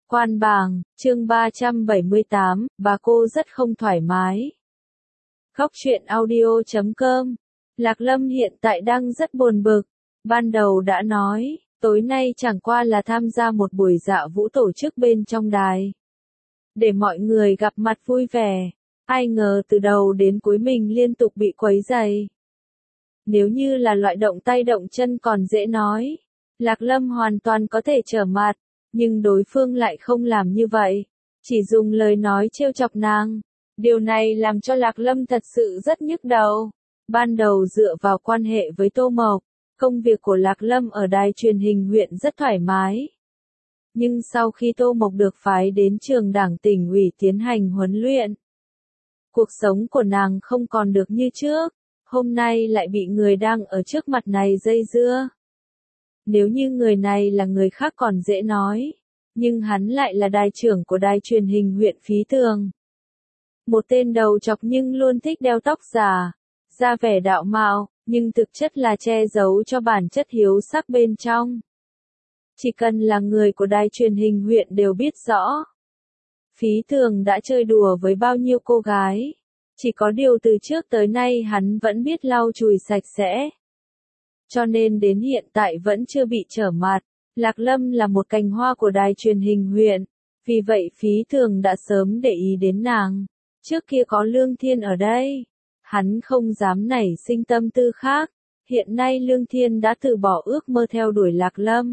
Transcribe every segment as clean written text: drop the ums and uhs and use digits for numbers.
Quan bàng, chương 378, bà cô rất không thoải mái. Góc truyện audio.com. Lạc Lâm hiện tại đang rất buồn bực. Ban đầu đã nói, tối nay chẳng qua là tham gia một buổi dạ vũ tổ chức bên trong đài. Để mọi người gặp mặt vui vẻ. Ai ngờ từ đầu đến cuối mình liên tục bị quấy rầy. Nếu như là loại động tay động chân còn dễ nói. Lạc Lâm hoàn toàn có thể trở mặt. Nhưng đối phương lại không làm như vậy. Chỉ dùng lời nói trêu chọc nàng. Điều này làm cho Lạc Lâm thật sự rất nhức đầu. Ban đầu dựa vào quan hệ với Tô Mộc, công việc của Lạc Lâm ở đài truyền hình huyện rất thoải mái. Nhưng sau khi Tô Mộc được phái đến trường đảng tỉnh ủy tiến hành huấn luyện, cuộc sống của nàng không còn được như trước. Hôm nay lại bị người đang ở trước mặt này dây dưa. Nếu như người này là người khác còn dễ nói, nhưng hắn lại là đài trưởng của đài truyền hình huyện Phí Tường. Một tên đầu chọc nhưng luôn thích đeo tóc giả, ra vẻ đạo mạo, nhưng thực chất là che giấu cho bản chất hiếu sắc bên trong. Chỉ cần là người của đài truyền hình huyện đều biết rõ. Phí Tường đã chơi đùa với bao nhiêu cô gái. Chỉ có điều từ trước tới nay hắn vẫn biết lau chùi sạch sẽ. Cho nên đến hiện tại vẫn chưa bị trở mặt. Lạc Lâm là một cành hoa của đài truyền hình huyện. Vì vậy Phí Tường đã sớm để ý đến nàng. Trước kia có Lương Thiên ở đây. Hắn không dám nảy sinh tâm tư khác. Hiện nay Lương Thiên đã từ bỏ ước mơ theo đuổi Lạc Lâm.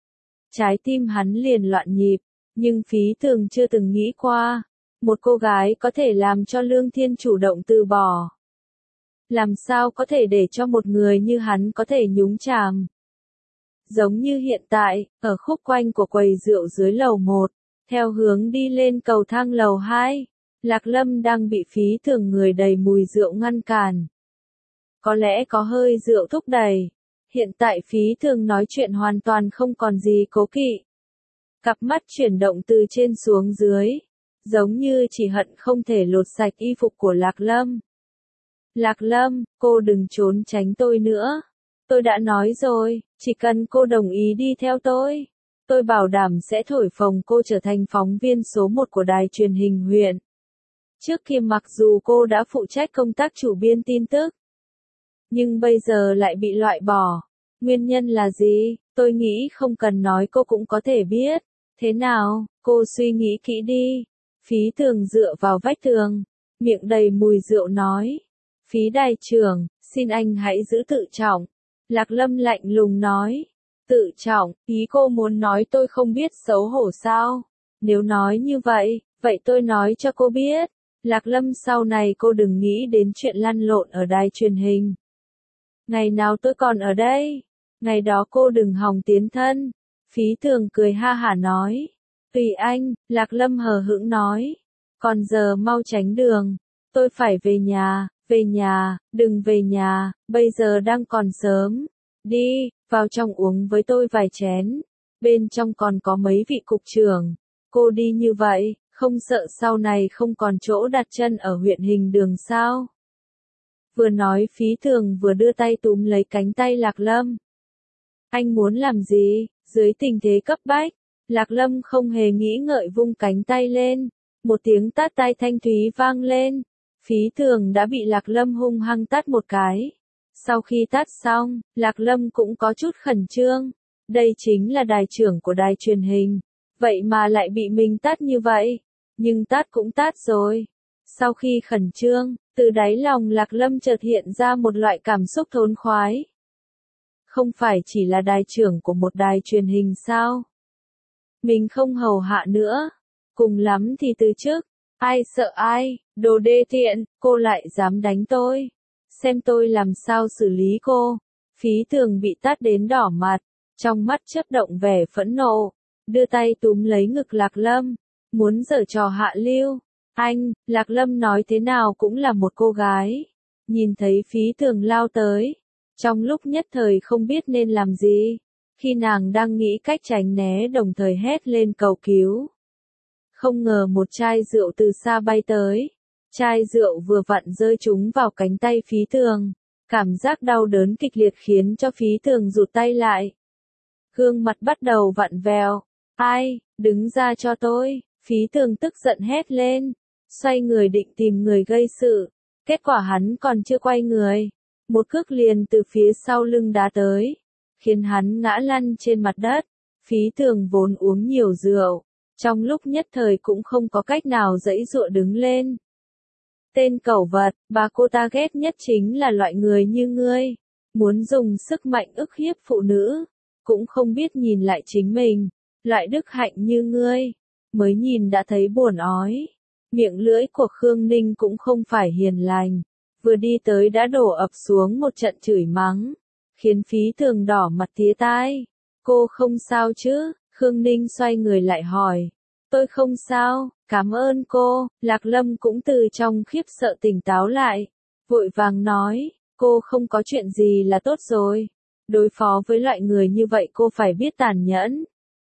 Trái tim hắn liền loạn nhịp. Nhưng Phí Tường chưa từng nghĩ qua. Một cô gái có thể làm cho Lương Thiên chủ động từ bỏ. Làm sao có thể để cho một người như hắn có thể nhúng chàm. Giống như hiện tại, ở khúc quanh của quầy rượu dưới lầu 1, theo hướng đi lên cầu thang lầu 2, Lạc Lâm đang bị Phí Tường người đầy mùi rượu ngăn cản. Có lẽ có hơi rượu thúc đẩy. Hiện tại Phí Tường nói chuyện hoàn toàn không còn gì cố kỵ. Cặp mắt chuyển động từ trên xuống dưới, giống như chỉ hận không thể lột sạch y phục của Lạc Lâm. Lạc Lâm, cô đừng trốn tránh tôi nữa. Tôi đã nói rồi, chỉ cần cô đồng ý đi theo tôi bảo đảm sẽ thổi phồng cô trở thành phóng viên số 1 của đài truyền hình huyện. Trước kia mặc dù cô đã phụ trách công tác chủ biên tin tức, nhưng bây giờ lại bị loại bỏ. Nguyên nhân là gì? Tôi nghĩ không cần nói cô cũng có thể biết. Thế nào, cô suy nghĩ kỹ đi. Phí Tường dựa vào vách tường, miệng đầy mùi rượu nói. Phí đài trưởng, xin anh hãy giữ tự trọng. Lạc Lâm lạnh lùng nói. Tự trọng, ý cô muốn nói tôi không biết xấu hổ sao? Nếu nói như vậy, vậy tôi nói cho cô biết. Lạc Lâm sau này cô đừng nghĩ đến chuyện lăn lộn ở đài truyền hình. Ngày nào tôi còn ở đây, ngày đó cô đừng hòng tiến thân. Phí Tường cười ha hả nói. Tùy anh, Lạc Lâm hờ hững nói. Còn giờ mau tránh đường. Tôi phải về nhà, đừng về nhà, bây giờ đang còn sớm. Đi, vào trong uống với tôi vài chén. Bên trong còn có mấy vị cục trưởng. Cô đi như vậy, không sợ sau này không còn chỗ đặt chân ở huyện Hình Đường sao? Vừa nói Phí Tường vừa đưa tay túm lấy cánh tay Lạc Lâm. Anh muốn làm gì? Dưới tình thế cấp bách, Lạc Lâm không hề nghĩ ngợi vung cánh tay lên. Một tiếng tát tai thanh thúy vang lên. Phí Tường đã bị Lạc Lâm hung hăng tát một cái. Sau khi tát xong, Lạc Lâm cũng có chút khẩn trương. Đây chính là đài trưởng của đài truyền hình. Vậy mà lại bị mình tát như vậy. Nhưng tát cũng tát rồi. Sau khi khẩn trương, từ đáy lòng Lạc Lâm chợt hiện ra một loại cảm xúc thốn khoái. Không phải chỉ là đài trưởng của một đài truyền hình sao? Mình không hầu hạ nữa. Cùng lắm thì từ chức. Ai sợ ai, đồ đê tiện, cô lại dám đánh tôi. Xem tôi làm sao xử lý cô. Phí Tường bị tát đến đỏ mặt, trong mắt chớp động vẻ phẫn nộ, đưa tay túm lấy ngực Lạc Lâm, muốn giở trò hạ lưu. Anh, Lạc Lâm nói thế nào cũng là một cô gái. Nhìn thấy Phí Tường lao tới, trong lúc nhất thời không biết nên làm gì. Khi nàng đang nghĩ cách tránh né đồng thời hét lên cầu cứu. Không ngờ một chai rượu từ xa bay tới. Chai rượu vừa vặn rơi trúng vào cánh tay Phí Tường. Cảm giác đau đớn kịch liệt khiến cho Phí Tường rụt tay lại. Gương mặt bắt đầu vặn vẹo. Ai, Đứng ra cho tôi, Phí Tường tức giận hét lên, xoay người định tìm người gây sự, kết quả hắn còn chưa quay người, một cước liền từ phía sau lưng đá tới, khiến hắn ngã lăn trên mặt đất. Phí Tường vốn uống nhiều rượu, trong lúc nhất thời cũng không có cách nào giãy giụa đứng lên. Tên cẩu vật, bà cô ta ghét nhất chính là loại người như ngươi, muốn dùng sức mạnh ức hiếp phụ nữ, cũng không biết nhìn lại chính mình, loại đức hạnh như ngươi, mới nhìn đã thấy buồn ói. Miệng lưỡi của Khương Ninh cũng không phải hiền lành, vừa đi tới đã đổ ập xuống một trận chửi mắng, khiến Phí Tường đỏ mặt tía tai. Cô không sao chứ? Khương Ninh xoay người lại hỏi. Tôi không sao, cảm ơn cô. Lạc Lâm cũng từ trong khiếp sợ tỉnh táo lại, vội vàng nói, cô không có chuyện gì là tốt rồi. Đối phó với loại người như vậy cô phải biết tàn nhẫn.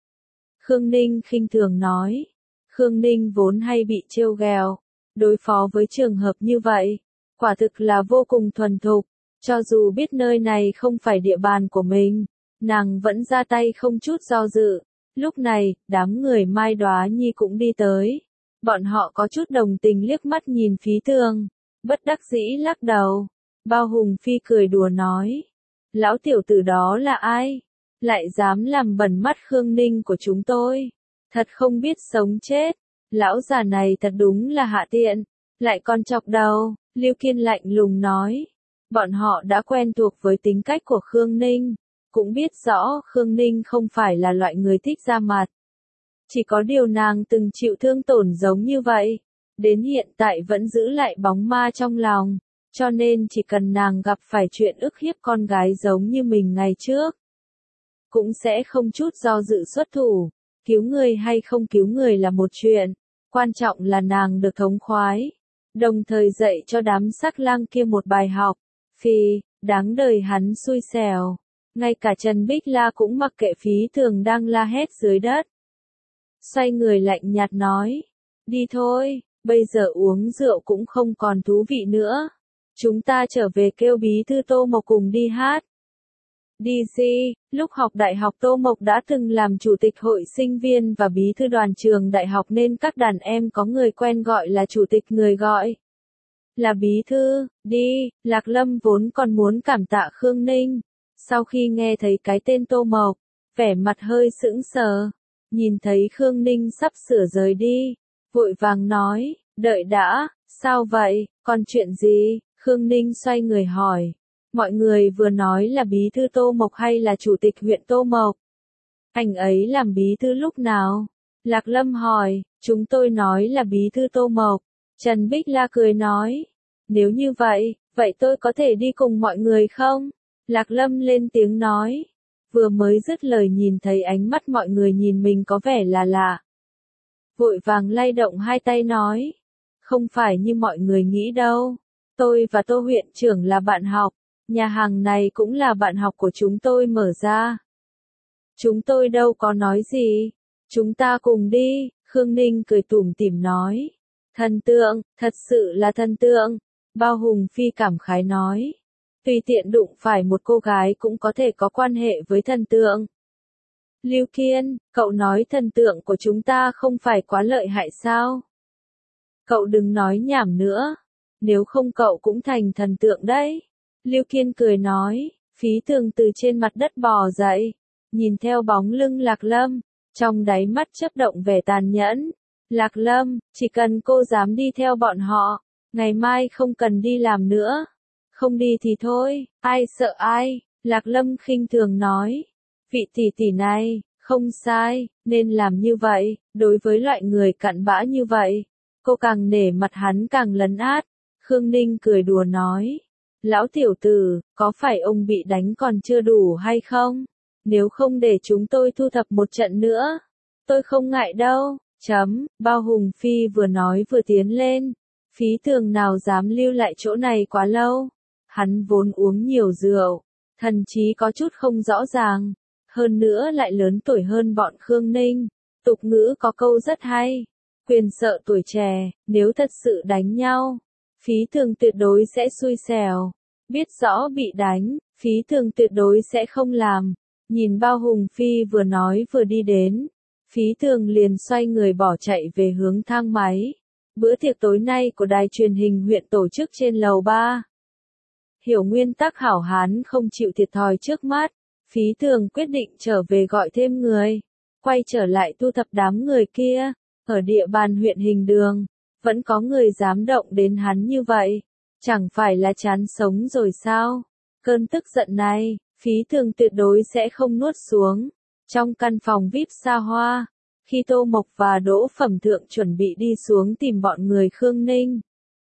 Khương Ninh khinh thường nói. Khương Ninh vốn hay bị trêu ghẹo, đối phó với trường hợp như vậy, quả thực là vô cùng thuần thục, cho dù biết nơi này không phải địa bàn của mình, nàng vẫn ra tay không chút do dự. Lúc này, đám người Mai Đóa Nhi cũng đi tới, bọn họ có chút đồng tình liếc mắt nhìn Phí Tường, bất đắc dĩ lắc đầu. Bao Hùng Phi cười đùa nói, lão tiểu tử đó là ai? Lại dám làm bẩn mắt Khương Ninh của chúng tôi. Thật không biết sống chết, lão già này thật đúng là hạ tiện, lại còn chọc đầu. Lưu Kiên lạnh lùng nói, bọn họ đã quen thuộc với tính cách của Khương Ninh, cũng biết rõ Khương Ninh không phải là loại người thích ra mặt. Chỉ có điều nàng từng chịu thương tổn giống như vậy, đến hiện tại vẫn giữ lại bóng ma trong lòng, cho nên chỉ cần nàng gặp phải chuyện ức hiếp con gái giống như mình ngày trước, cũng sẽ không chút do dự xuất thủ. Cứu người hay không cứu người là một chuyện, quan trọng là nàng được thống khoái, đồng thời dạy cho đám sắc lang kia một bài học. Phi, đáng đời hắn xui xẻo. Ngay cả Trần Bích La cũng mặc kệ Phí Tường đang la hét dưới đất. Xoay người lạnh nhạt nói, đi thôi, bây giờ uống rượu cũng không còn thú vị nữa. Chúng ta trở về kêu bí thư Tô Mộc cùng đi hát. Đi gì? Lúc học đại học Tô Mộc đã từng làm chủ tịch hội sinh viên và bí thư đoàn trường đại học nên các đàn em có người quen gọi là chủ tịch, người gọi là bí thư. Đi. Lạc Lâm vốn còn muốn cảm tạ Khương Ninh, sau khi nghe thấy cái tên Tô Mộc, vẻ mặt hơi sững sờ, nhìn thấy Khương Ninh sắp sửa rời đi, vội vàng nói, đợi đã. Sao vậy, còn chuyện gì? Khương Ninh xoay người hỏi. Mọi người vừa nói là bí thư Tô Mộc hay là chủ tịch huyện Tô Mộc? Anh ấy làm bí thư lúc nào? Lạc Lâm hỏi. Chúng tôi nói là bí thư Tô Mộc. Trần Bích La cười nói. Nếu như vậy, vậy tôi có thể đi cùng mọi người không? Lạc Lâm lên tiếng nói. Vừa mới dứt lời nhìn thấy ánh mắt mọi người nhìn mình có vẻ là lạ, vội vàng lay động hai tay nói. Không phải như mọi người nghĩ đâu. Tôi và Tô huyện trưởng là bạn học. Nhà hàng này cũng là bạn học của chúng tôi mở ra. Chúng tôi đâu có nói gì. Chúng ta cùng đi. Khương Ninh cười tủm tỉm nói. Thần tượng, thật sự là thần tượng. Bao Hùng Phi cảm khái nói. Tùy tiện đụng phải một cô gái cũng có thể có quan hệ với thần tượng. Lưu Kiên, cậu nói thần tượng của chúng ta không phải quá lợi hại sao? Cậu đừng nói nhảm nữa. Nếu không cậu cũng thành thần tượng đấy. Lưu Kiên cười nói. Phí Tường từ trên mặt đất bò dậy, nhìn theo bóng lưng Lạc Lâm, trong đáy mắt chớp động vẻ tàn nhẫn. Lạc Lâm, chỉ cần cô dám đi theo bọn họ, ngày mai không cần đi làm nữa. Không đi thì thôi, ai sợ ai? Lạc Lâm khinh thường nói. Vị tỷ tỷ này, không sai, nên làm như vậy. Đối với loại người cặn bã như vậy, cô càng nể mặt hắn càng lấn át. Khương Ninh cười đùa nói. Lão tiểu tử, có phải ông bị đánh còn chưa đủ hay không? Nếu không để chúng tôi thu thập một trận nữa, tôi không ngại đâu. Bao Hùng Phi vừa nói vừa tiến lên. Phí Tường nào dám lưu lại chỗ này quá lâu. Hắn vốn uống nhiều rượu, thần trí có chút không rõ ràng, hơn nữa lại lớn tuổi hơn bọn Khương Ninh. Tục ngữ có câu rất hay, quyền sợ tuổi trẻ, nếu thật sự đánh nhau, Phí Tường tuyệt đối sẽ xui xẻo. Biết rõ bị đánh, Phí Tường tuyệt đối sẽ không làm. Nhìn Bao Hùng Phi vừa nói vừa đi đến, Phí Thường liền xoay người bỏ chạy về hướng thang máy. Bữa tiệc tối nay của đài truyền hình huyện tổ chức trên lầu 3. Hiểu nguyên tắc hảo hán không chịu thiệt thòi trước mắt, Phí Thường quyết định trở về gọi thêm người, quay trở lại thu thập đám người kia. Ở địa bàn huyện Hình Đường, vẫn có người dám động đến hắn như vậy, chẳng phải là chán sống rồi sao? Cơn tức giận này, Phí Thường tuyệt đối sẽ không nuốt xuống. Trong căn phòng VIP xa hoa, khi Tô Mộc và Đỗ Phẩm Thượng chuẩn bị đi xuống tìm bọn người Khương Ninh,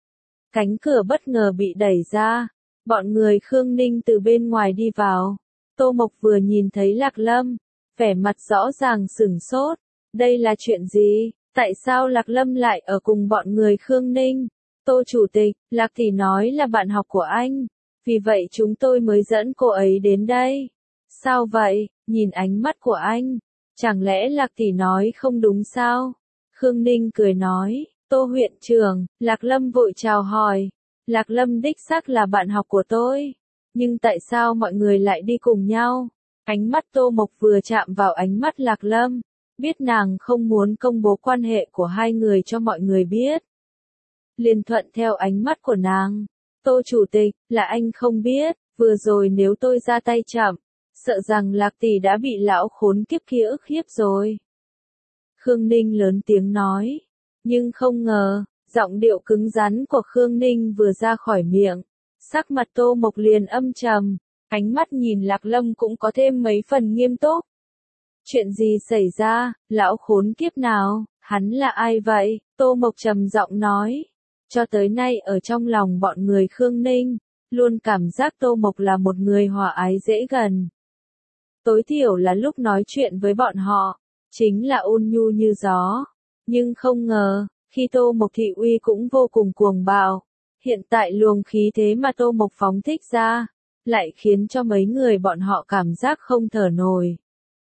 cánh cửa bất ngờ bị đẩy ra, bọn người Khương Ninh từ bên ngoài đi vào. Tô Mộc vừa nhìn thấy Lạc Lâm, vẻ mặt rõ ràng sửng sốt. Đây là chuyện gì? Tại sao Lạc Lâm lại ở cùng bọn người Khương Ninh? Tô chủ tịch, Lạc tỷ nói là bạn học của anh, vì vậy chúng tôi mới dẫn cô ấy đến đây. Sao vậy? Nhìn ánh mắt của anh, chẳng lẽ Lạc tỷ nói không đúng sao? Khương Ninh cười nói, Tô huyện trưởng. Lạc Lâm vội chào hỏi. Lạc Lâm đích xác là bạn học của tôi, nhưng tại sao mọi người lại đi cùng nhau? Ánh mắt Tô Mộc vừa chạm vào ánh mắt Lạc Lâm, biết nàng không muốn công bố quan hệ của hai người cho mọi người biết. Liền thuận theo ánh mắt của nàng. Tô chủ tịch, là anh không biết, vừa rồi nếu tôi ra tay chậm, sợ rằng Lạc tỷ đã bị lão khốn kiếp kia ức hiếp rồi. Khương Ninh lớn tiếng nói, nhưng không ngờ, giọng điệu cứng rắn của Khương Ninh vừa ra khỏi miệng, sắc mặt Tô Mộc liền âm trầm, ánh mắt nhìn Lạc Lâm cũng có thêm mấy phần nghiêm túc. Chuyện gì xảy ra, lão khốn kiếp nào, hắn là ai vậy? Tô Mộc trầm giọng nói. Cho tới nay ở trong lòng bọn người Khương Ninh, luôn cảm giác Tô Mộc là một người hòa ái dễ gần. Tối thiểu là lúc nói chuyện với bọn họ, chính là ôn nhu như gió. Nhưng không ngờ, khi Tô Mộc thị uy cũng vô cùng cuồng bạo, hiện tại luồng khí thế mà Tô Mộc phóng thích ra, lại khiến cho mấy người bọn họ cảm giác không thở nổi.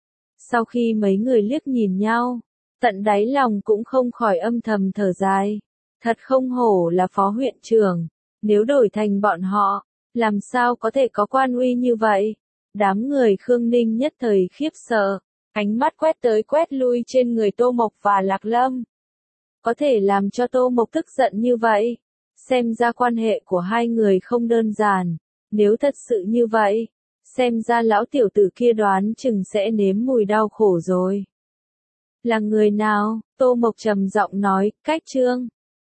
Sau khi mấy người liếc nhìn nhau, tận đáy lòng cũng không khỏi âm thầm thở dài. Thật không hổ là phó huyện trưởng, nếu đổi thành bọn họ, làm sao có thể có quan uy như vậy? Đám người Khương Ninh nhất thời khiếp sợ, ánh mắt quét tới quét lui trên người Tô Mộc và Lạc Lâm. Có thể làm cho Tô Mộc tức giận như vậy, xem ra quan hệ của hai người không đơn giản, nếu thật sự như vậy, xem ra lão tiểu tử kia đoán chừng sẽ nếm mùi đau khổ rồi. Là người nào? Tô Mộc trầm giọng nói, Cách Trương.